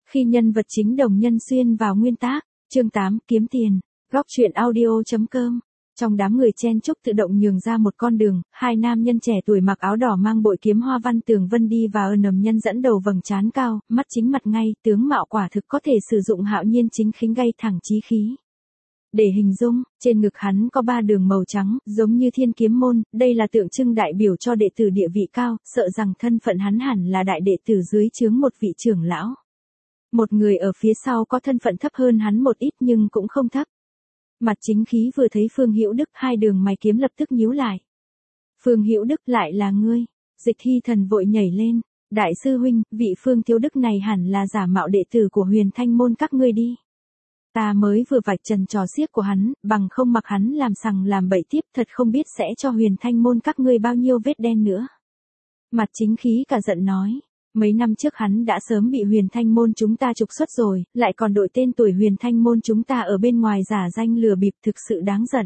Khi nhân vật chính đồng nhân xuyên vào nguyên tác, chương 8, kiếm tiền, góc truyện audio.com. Trong đám người chen chúc tự động nhường ra một con đường, hai nam nhân trẻ tuổi mặc áo đỏ mang bội kiếm hoa văn tường vân đi vào nầm nhân dẫn đầu vầng trán cao, mắt chính mặt ngay, tướng mạo quả thực có thể sử dụng hạo nhiên chính khính gay thẳng chí khí. Để hình dung, trên ngực hắn có 3 đường màu trắng, giống như thiên kiếm môn, đây là tượng trưng đại biểu cho đệ tử địa vị cao, sợ rằng thân phận hắn hẳn là đại đệ tử dưới trướng một vị trưởng lão. Một người ở phía sau có thân phận thấp hơn hắn một ít nhưng cũng không thấp. Mặt chính khí vừa thấy Phương Hữu Đức, hai đường mày kiếm lập tức nhíu lại. Phương Hữu Đức, lại là ngươi? Dịch Hy Thần vội nhảy lên, đại sư huynh, vị Phương Thiếu Đức này hẳn là giả mạo đệ tử của Huyền Thanh môn các ngươi đi. Ta mới vừa vạch trần trò xiếc của hắn, bằng không mặc hắn làm sằng làm bậy tiếp, thật không biết sẽ cho Huyền Thanh môn các ngươi bao nhiêu vết đen nữa. Mặt chính khí cả giận nói. Mấy năm trước hắn đã sớm bị Huyền Thanh môn chúng ta trục xuất rồi, lại còn đội tên tuổi Huyền Thanh môn chúng ta ở bên ngoài giả danh lừa bịp, thực sự đáng giận.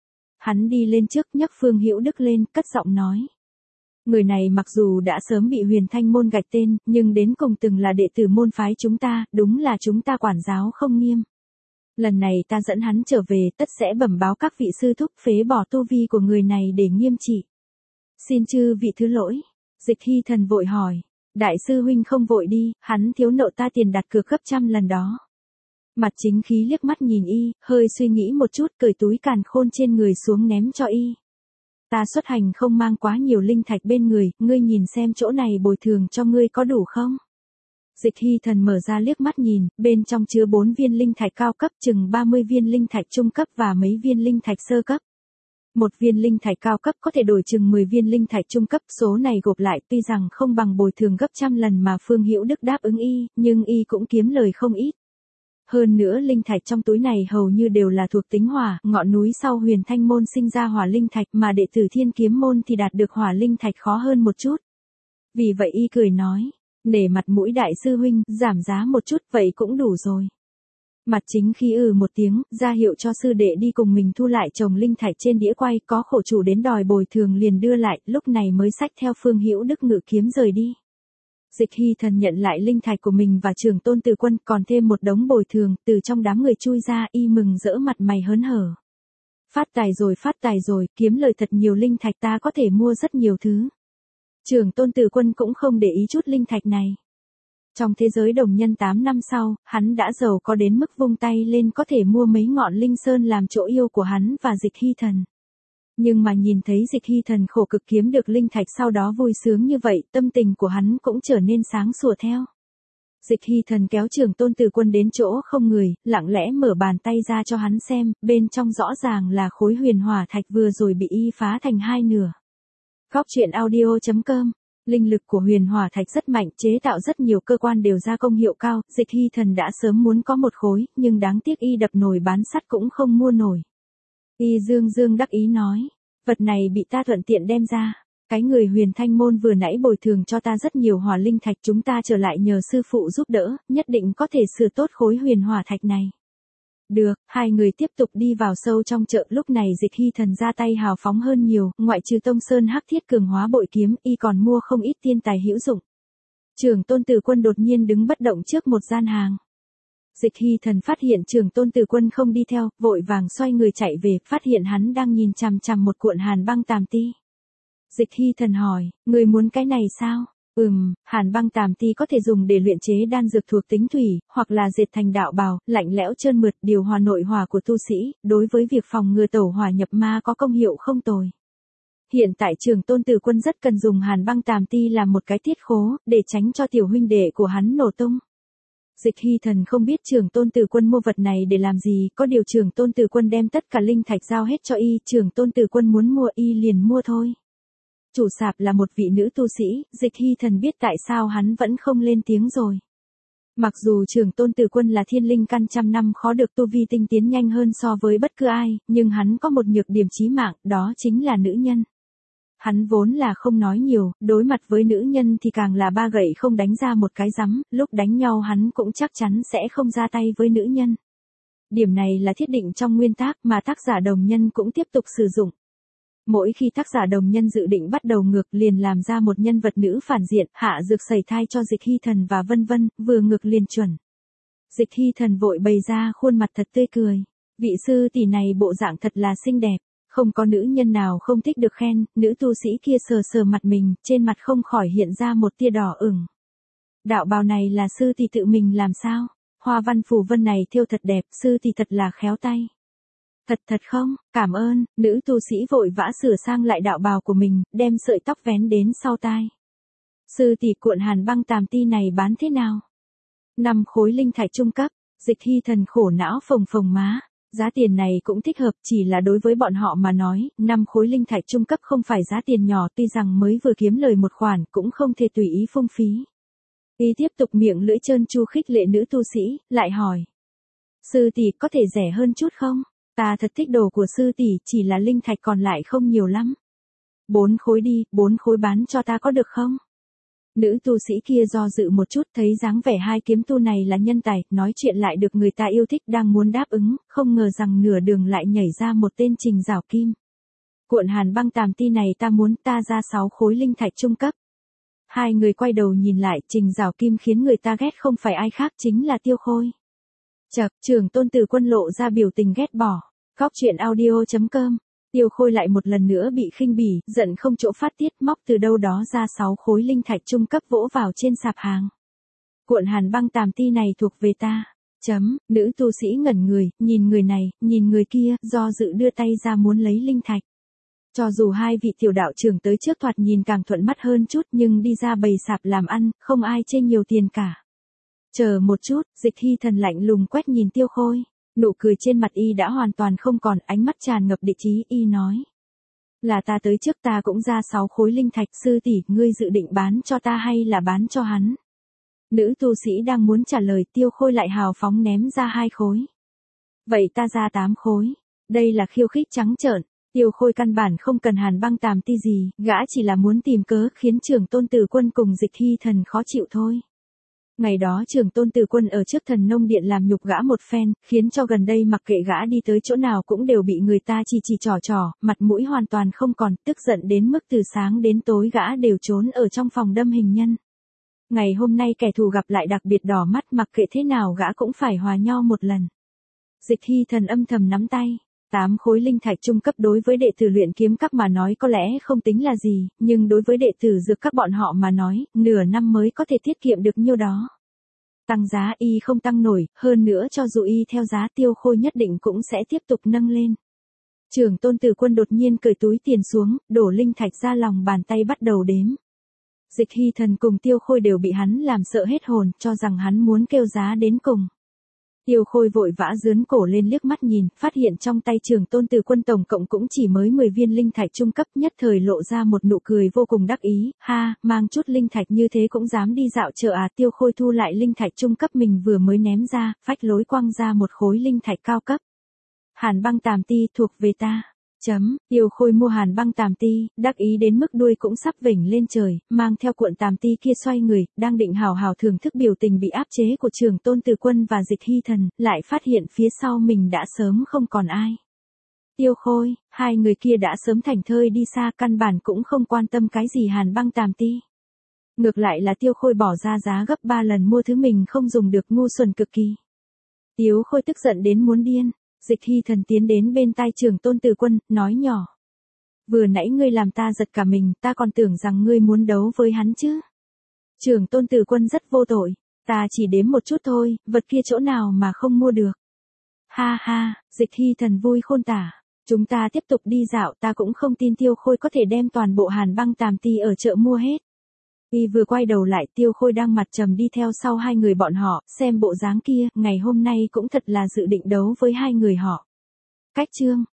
Hắn đi lên trước nhấc Phương Hữu Đức lên, cất giọng nói. Người này mặc dù đã sớm bị Huyền Thanh môn gạch tên, nhưng đến cùng từng là đệ tử môn phái chúng ta, đúng là chúng ta quản giáo không nghiêm. Lần này ta dẫn hắn trở về, tất sẽ bẩm báo các vị sư thúc phế bỏ tu vi của người này để nghiêm trị. Xin chư vị thứ lỗi. Dịch Hy Thần vội hỏi. Đại sư huynh không vội đi, hắn thiếu nợ ta tiền đặt cược gấp 100 lần đó. Mặt chính khí liếc mắt nhìn y, hơi suy nghĩ một chút, cởi túi càn khôn trên người xuống ném cho y. Ta xuất hành không mang quá nhiều linh thạch bên người, ngươi nhìn xem chỗ này bồi thường cho ngươi có đủ không? Dịch Hy Thần mở ra liếc mắt nhìn, bên trong chứa 4 viên linh thạch cao cấp, chừng 30 viên linh thạch trung cấp và mấy viên linh thạch sơ cấp. Một viên linh thạch cao cấp có thể đổi chừng 10 viên linh thạch trung cấp, số này gộp lại tuy rằng không bằng bồi thường gấp 100 lần mà Phương Hữu Đức đáp ứng y, nhưng y cũng kiếm lời không ít. Hơn nữa linh thạch trong túi này hầu như đều là thuộc tính hỏa, ngọn núi sau Huyền Thanh môn sinh ra hỏa linh thạch mà đệ tử Thiên Kiếm môn thì đạt được hỏa linh thạch khó hơn một chút. Vì vậy y cười nói, nể mặt mũi đại sư huynh, giảm giá một chút vậy cũng đủ rồi. Mặt chính khí một tiếng, ra hiệu cho sư đệ đi cùng mình thu lại chồng linh thạch trên đĩa quay, có khổ chủ đến đòi bồi thường liền đưa lại, lúc này mới xách theo Phương Hữu Đức ngự kiếm rời đi. Dịch Hy Thần nhận lại linh thạch của mình và Trường Tôn Từ Quân, còn thêm một đống bồi thường, từ trong đám người chui ra, y mừng rỡ mặt mày hớn hở. Phát tài rồi, kiếm lời thật nhiều linh thạch, ta có thể mua rất nhiều thứ. Trường Tôn Từ Quân cũng không để ý chút linh thạch này. Trong thế giới đồng nhân 8 năm sau, hắn đã giàu có đến mức vung tay lên có thể mua mấy ngọn linh sơn làm chỗ yêu của hắn và Dịch Hy Thần. Nhưng mà nhìn thấy Dịch Hy Thần khổ cực kiếm được linh thạch sau đó vui sướng như vậy, tâm tình của hắn cũng trở nên sáng sủa theo. Dịch Hy Thần kéo Trường Tôn Từ Quân đến chỗ không người, lặng lẽ mở bàn tay ra cho hắn xem, bên trong rõ ràng là khối huyền hỏa thạch vừa rồi bị y phá thành 2 nửa. Góc truyện audio.com. Linh lực của huyền hỏa thạch rất mạnh, chế tạo rất nhiều cơ quan đều ra công hiệu cao, Dịch Hy Thần đã sớm muốn có một khối, nhưng đáng tiếc y đập nồi bán sắt cũng không mua nổi. Y dương đắc ý nói, vật này bị ta thuận tiện đem ra, cái người Huyền Thanh môn vừa nãy bồi thường cho ta rất nhiều hỏa linh thạch, chúng ta trở lại nhờ sư phụ giúp đỡ, nhất định có thể sửa tốt khối huyền hỏa thạch này. Được, hai người tiếp tục đi vào sâu trong chợ, lúc này Dịch Hy Thần ra tay hào phóng hơn nhiều, ngoại trừ Tông Sơn Hắc Thiết cường hóa bội kiếm, y còn mua không ít tiên tài hữu dụng. Trường Tôn Từ Quân đột nhiên đứng bất động trước một gian hàng. Dịch Hy Thần phát hiện Trường Tôn Từ Quân không đi theo, vội vàng xoay người chạy về, phát hiện hắn đang nhìn chằm chằm một cuộn hàn băng tàm ti. Dịch Hy Thần hỏi, người muốn cái này sao? Hàn băng tàm ti có thể dùng để luyện chế đan dược thuộc tính thủy, hoặc là dệt thành đạo bào, lạnh lẽo trơn mượt, điều hòa nội hỏa của tu sĩ, đối với việc phòng ngừa tẩu hỏa nhập ma có công hiệu không tồi. Hiện tại Trường Tôn Từ Quân rất cần dùng hàn băng tàm ti làm một cái tiết khố, để tránh cho tiểu huynh đệ của hắn nổ tung. Dịch Hy Thần không biết Trường Tôn Từ Quân mua vật này để làm gì, có điều Trường Tôn Từ Quân đem tất cả linh thạch giao hết cho y, Trường Tôn Từ Quân muốn mua y liền mua thôi. Chủ sạp là một vị nữ tu sĩ, Dịch Hy Thần biết tại sao hắn vẫn không lên tiếng rồi. Mặc dù Trường Tôn Từ Quân là thiên linh căn 100 năm khó được tu vi tinh tiến nhanh hơn so với bất cứ ai, nhưng hắn có một nhược điểm chí mạng, đó chính là nữ nhân. Hắn vốn là không nói nhiều, đối mặt với nữ nhân thì càng là ba gậy không đánh ra một cái rắm, lúc đánh nhau hắn cũng chắc chắn sẽ không ra tay với nữ nhân. Điểm này là thiết định trong nguyên tác mà tác giả đồng nhân cũng tiếp tục sử dụng. Mỗi khi tác giả đồng nhân dự định bắt đầu ngược liền làm ra một nhân vật nữ phản diện, hạ dược sẩy thai cho Dịch Hy Thần và vân vân, vừa ngược liền chuẩn. Dịch Hy Thần vội bày ra khuôn mặt thật tươi cười. Vị sư tỷ này bộ dạng thật là xinh đẹp, không có nữ nhân nào không thích được khen. Nữ tu sĩ kia sờ sờ mặt mình, trên mặt không khỏi hiện ra một tia đỏ ửng. Đạo bào này là sư tỷ tự mình làm sao? Hoa văn phù vân này thêu thật đẹp, sư tỷ thật là khéo tay. Thật không, cảm ơn. Nữ tu sĩ vội vã sửa sang lại đạo bào của mình, đem sợi tóc vén đến sau tai. Sư tỷ, cuộn hàn băng tàm ti này bán thế nào? 5 khối linh thạch trung cấp. Dịch Hy Thần khổ não phồng phồng má. Giá tiền này cũng thích hợp, chỉ là đối với bọn họ mà nói, 5 khối linh thạch trung cấp không phải giá tiền nhỏ, tuy rằng mới vừa kiếm lời một khoản cũng không thể tùy ý phung phí. Y tiếp tục miệng lưỡi trơn tru khích lệ nữ tu sĩ, lại hỏi. Sư tỷ, có thể rẻ hơn chút không? Ta thật thích đồ của sư tỷ, chỉ là linh thạch còn lại không nhiều lắm. 4 khối đi, 4 khối bán cho ta có được không? Nữ tu sĩ kia do dự một chút, thấy dáng vẻ hai kiếm tu này là nhân tài, nói chuyện lại được người ta yêu thích, đang muốn đáp ứng, không ngờ rằng nửa đường lại nhảy ra một tên Trình Giảo Kim. Cuộn hàn băng tàm ti này ta muốn, ta ra 6 khối linh thạch trung cấp. Hai người quay đầu nhìn lại, Trình Giảo Kim khiến người ta ghét không phải ai khác chính là Tiêu Khôi. Chậc, Trưởng Tôn Từ Quân lộ ra biểu tình ghét bỏ. Góc truyện audio.com. Tiêu Khôi lại một lần nữa bị khinh bỉ, giận không chỗ phát tiết, móc từ đâu đó ra 6 khối linh thạch trung cấp vỗ vào trên sạp hàng. Cuộn hàn băng tàm ti này thuộc về ta. Nữ tu sĩ ngẩn người, nhìn người này, nhìn người kia, do dự đưa tay ra muốn lấy linh thạch. Cho dù hai vị tiểu đạo trưởng tới trước thoạt nhìn càng thuận mắt hơn chút, nhưng đi ra bày sạp làm ăn, không ai chê nhiều tiền cả. Chờ một chút, Dịch Hy Thần lạnh lùng quét nhìn Tiêu Khôi. Nụ cười trên mặt y đã hoàn toàn không còn, ánh mắt tràn ngập địch ý, y nói. Là ta tới trước, ta cũng ra 6 khối linh thạch, sư tỷ, ngươi dự định bán cho ta hay là bán cho hắn? Nữ tu sĩ đang muốn trả lời, Tiêu Khôi lại hào phóng ném ra 2 khối. Vậy ta ra 8 khối. Đây là khiêu khích trắng trợn. Tiêu Khôi căn bản không cần hàn băng tàm ti gì, gã chỉ là muốn tìm cớ khiến Trưởng Tôn Từ Quân cùng Dịch Hy Thần khó chịu thôi. Ngày đó Trưởng Tôn Từ Quân ở trước Thần Nông Điện làm nhục gã một phen, khiến cho gần đây mặc kệ gã đi tới chỗ nào cũng đều bị người ta chỉ trỏ, mặt mũi hoàn toàn không còn, tức giận đến mức từ sáng đến tối gã đều trốn ở trong phòng đâm hình nhân. Ngày hôm nay kẻ thù gặp lại đặc biệt đỏ mắt, mặc kệ thế nào gã cũng phải hòa nhau một lần. Dịch Hy Thần âm thầm nắm tay. 8 khối linh thạch trung cấp đối với đệ tử luyện kiếm các mà nói có lẽ không tính là gì, nhưng đối với đệ tử dược các bọn họ mà nói, nửa năm mới có thể tiết kiệm được nhiêu đó. Tăng giá y không tăng nổi, hơn nữa cho dù y theo giá, Tiêu Khôi nhất định cũng sẽ tiếp tục nâng lên. Trưởng Tôn Từ Quân đột nhiên cởi túi tiền xuống, đổ linh thạch ra lòng bàn tay bắt đầu đếm. Dịch Hy Thần cùng Tiêu Khôi đều bị hắn làm sợ hết hồn, cho rằng hắn muốn kêu giá đến cùng. Tiêu Khôi vội vã giướn cổ lên liếc mắt nhìn, phát hiện trong tay Trưởng Tôn Từ Quân tổng cộng cũng chỉ mới 10 viên linh thạch trung cấp, nhất thời lộ ra một nụ cười vô cùng đắc ý, ha, mang chút linh thạch như thế cũng dám đi dạo chợ à? Tiêu Khôi thu lại linh thạch trung cấp mình vừa mới ném ra, phách lối quăng ra một khối linh thạch cao cấp. Hàn băng tàm ti thuộc về ta. Tiêu Khôi mua hàn băng tàm ti, đắc ý đến mức đuôi cũng sắp vểnh lên trời, mang theo cuộn tàm ti kia xoay người, đang định hào hào thưởng thức biểu tình bị áp chế của Trưởng Tôn Từ Quân và Dịch Hy Thần, lại phát hiện phía sau mình đã sớm không còn ai. Tiêu Khôi, hai người kia đã sớm thảnh thơi đi xa, căn bản cũng không quan tâm cái gì hàn băng tàm ti. Ngược lại là Tiêu Khôi bỏ ra giá gấp 3 lần mua thứ mình không dùng được, ngu xuẩn cực kỳ. Tiêu Khôi tức giận đến muốn điên. Dịch Hy Thần tiến đến bên tai Trưởng Tôn Từ Quân, nói nhỏ. Vừa nãy ngươi làm ta giật cả mình, ta còn tưởng rằng ngươi muốn đấu với hắn chứ. Trưởng Tôn Từ Quân rất vô tội, ta chỉ đếm một chút thôi, vật kia chỗ nào mà không mua được. Ha ha, Dịch Hy Thần vui khôn tả. Chúng ta tiếp tục đi dạo, ta cũng không tin Tiêu Khôi có thể đem toàn bộ hàn băng tàm ti ở chợ mua hết. Y vừa quay đầu lại, Tiêu Khôi đang mặt trầm đi theo sau hai người bọn họ, xem bộ dáng kia, ngày hôm nay cũng thật là dự định đấu với hai người họ. Cách chương